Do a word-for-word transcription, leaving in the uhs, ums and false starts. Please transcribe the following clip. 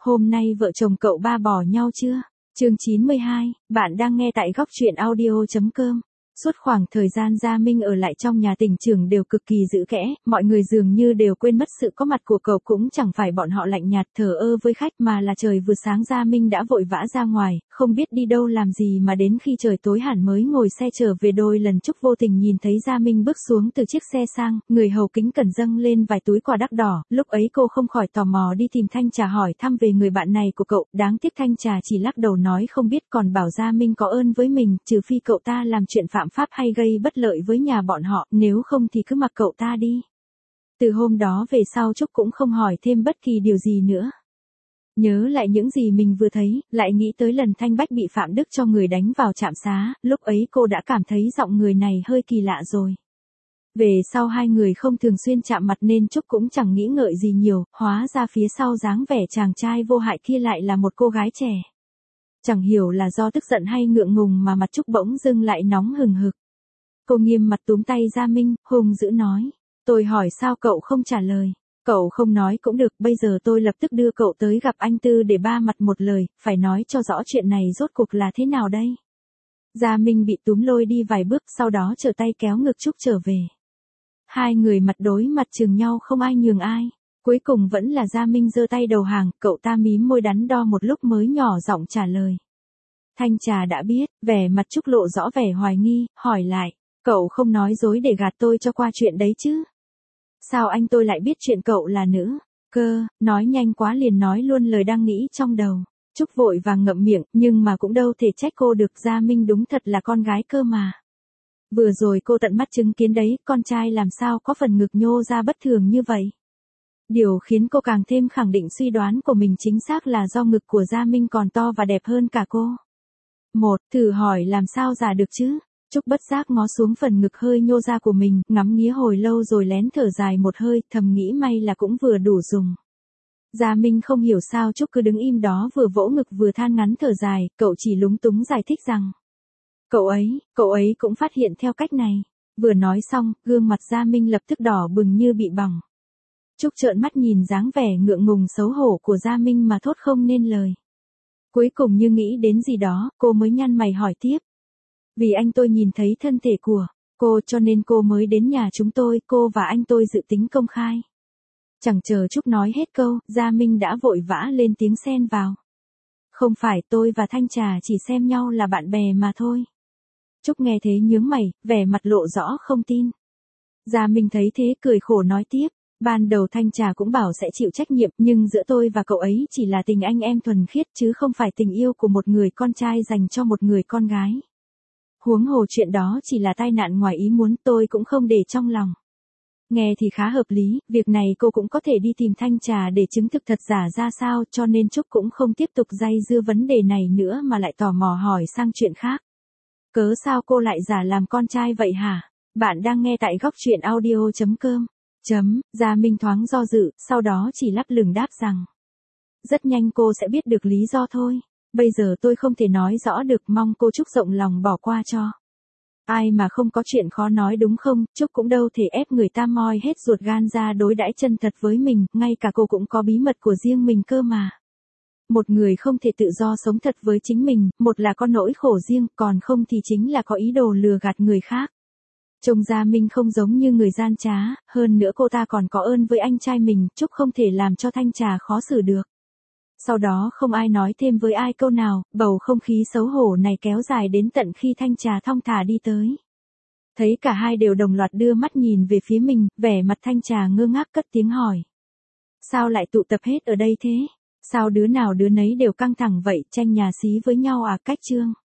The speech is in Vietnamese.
Hôm nay vợ chồng cậu ba bỏ nhau chưa? Chương chín mươi hai, bạn đang nghe tại góc truyện audio chấm com. Suốt khoảng thời gian Gia Minh ở lại trong nhà tỉnh trưởng đều cực kỳ giữ kẽ, mọi người dường như đều quên mất sự có mặt của cậu, cũng chẳng phải bọn họ lạnh nhạt thờ ơ với khách mà là trời vừa sáng Gia Minh đã vội vã ra ngoài, không biết đi đâu làm gì mà đến khi trời tối hẳn mới ngồi xe trở về. Đôi lần Trúc vô tình nhìn thấy Gia Minh bước xuống từ chiếc xe sang, người hầu kính cẩn dâng lên vài túi quà đắt đỏ, lúc ấy cô không khỏi tò mò đi tìm Thanh Trà hỏi thăm về người bạn này của cậu, đáng tiếc Thanh Trà chỉ lắc đầu nói không biết, còn bảo Gia Minh có ơn với mình, trừ phi cậu ta làm chuyện phạm pháp hay gây bất lợi với nhà bọn họ, nếu không thì cứ mặc cậu ta đi. Từ hôm đó về sau Trúc cũng không hỏi thêm bất kỳ điều gì nữa. Nhớ lại những gì mình vừa thấy, lại nghĩ tới lần Thanh Bách bị Phạm Đức cho người đánh vào trạm xá, lúc ấy cô đã cảm thấy giọng người này hơi kỳ lạ rồi. Về sau hai người không thường xuyên chạm mặt nên Trúc cũng chẳng nghĩ ngợi gì nhiều, hóa ra phía sau dáng vẻ chàng trai vô hại kia lại là một cô gái trẻ. Chẳng hiểu là do tức giận hay ngượng ngùng mà mặt Trúc bỗng dưng lại nóng hừng hực. Cô nghiêm mặt túm tay Gia Minh, hung dữ nói. Tôi hỏi sao cậu không trả lời. Cậu không nói cũng được, bây giờ tôi lập tức đưa cậu tới gặp anh Tư để ba mặt một lời, phải nói cho rõ chuyện này rốt cuộc là thế nào đây. Gia Minh bị túm lôi đi vài bước, sau đó trở tay kéo ngực Trúc trở về. Hai người mặt đối mặt chừng nhau không ai nhường ai. Cuối cùng vẫn là Gia Minh giơ tay đầu hàng, cậu ta mím môi đắn đo một lúc mới nhỏ giọng trả lời. Thanh Trà đã biết, vẻ mặt Trúc lộ rõ vẻ hoài nghi, hỏi lại. Cậu không nói dối để gạt tôi cho qua chuyện đấy chứ? Sao anh tôi lại biết chuyện cậu là nữ? Cơ, nói nhanh quá liền nói luôn lời đang nghĩ trong đầu. Trúc vội vàng ngậm miệng, nhưng mà cũng đâu thể trách cô được, Gia Minh đúng thật là con gái cơ mà. Vừa rồi cô tận mắt chứng kiến đấy, con trai làm sao có phần ngực nhô ra bất thường như vậy. Điều khiến cô càng thêm khẳng định suy đoán của mình chính xác là do ngực của Gia Minh còn to và đẹp hơn cả cô. Một, thử hỏi làm sao giả được chứ? Trúc bất giác ngó xuống phần ngực hơi nhô ra của mình, ngắm nghía hồi lâu rồi lén thở dài một hơi, thầm nghĩ may là cũng vừa đủ dùng. Gia Minh không hiểu sao Trúc cứ đứng im đó vừa vỗ ngực vừa than ngắn thở dài, cậu chỉ lúng túng giải thích rằng. Cậu ấy, cậu ấy cũng phát hiện theo cách này. Vừa nói xong, gương mặt Gia Minh lập tức đỏ bừng như bị bỏng. Trúc trợn mắt nhìn dáng vẻ ngượng ngùng xấu hổ của Gia Minh mà thốt không nên lời. Cuối cùng như nghĩ đến gì đó, cô mới nhăn mày hỏi tiếp. Vì anh tôi nhìn thấy thân thể của cô cho nên cô mới đến nhà chúng tôi, cô và anh tôi dự tính công khai. Chẳng chờ Trúc nói hết câu, Gia Minh đã vội vã lên tiếng xen vào. Không phải, tôi và Thanh Trà chỉ xem nhau là bạn bè mà thôi. Trúc nghe thế nhướng mày, vẻ mặt lộ rõ không tin. Gia Minh thấy thế cười khổ nói tiếp. Ban đầu Thanh Trà cũng bảo sẽ chịu trách nhiệm, nhưng giữa tôi và cậu ấy chỉ là tình anh em thuần khiết chứ không phải tình yêu của một người con trai dành cho một người con gái. Huống hồ chuyện đó chỉ là tai nạn ngoài ý muốn, tôi cũng không để trong lòng. Nghe thì khá hợp lý, việc này cô cũng có thể đi tìm Thanh Trà để chứng thực thật giả ra sao, cho nên Trúc cũng không tiếp tục day dưa vấn đề này nữa mà lại tò mò hỏi sang chuyện khác. Cớ sao cô lại giả làm con trai vậy hả? Bạn đang nghe tại góc truyện audio chấm com. Chấm, Gia Minh thoáng do dự, sau đó chỉ lắp lửng đáp rằng. Rất nhanh cô sẽ biết được lý do thôi. Bây giờ tôi không thể nói rõ được, mong cô Trúc rộng lòng bỏ qua cho. Ai mà không có chuyện khó nói đúng không, Trúc cũng đâu thể ép người ta moi hết ruột gan ra đối đãi chân thật với mình, ngay cả cô cũng có bí mật của riêng mình cơ mà. Một người không thể tự do sống thật với chính mình, một là có nỗi khổ riêng, còn không thì chính là có ý đồ lừa gạt người khác. Trông Gia Minh không giống như người gian trá, hơn nữa cô ta còn có ơn với anh trai mình, Trúc không thể làm cho Thanh Trà khó xử được. Sau đó không ai nói thêm với ai câu nào, bầu không khí xấu hổ này kéo dài đến tận khi Thanh Trà thong thả đi tới. Thấy cả hai đều đồng loạt đưa mắt nhìn về phía mình, vẻ mặt Thanh Trà ngơ ngác cất tiếng hỏi. Sao lại tụ tập hết ở đây thế? Sao đứa nào đứa nấy đều căng thẳng vậy, tranh nhà xí với nhau à? Cách chương.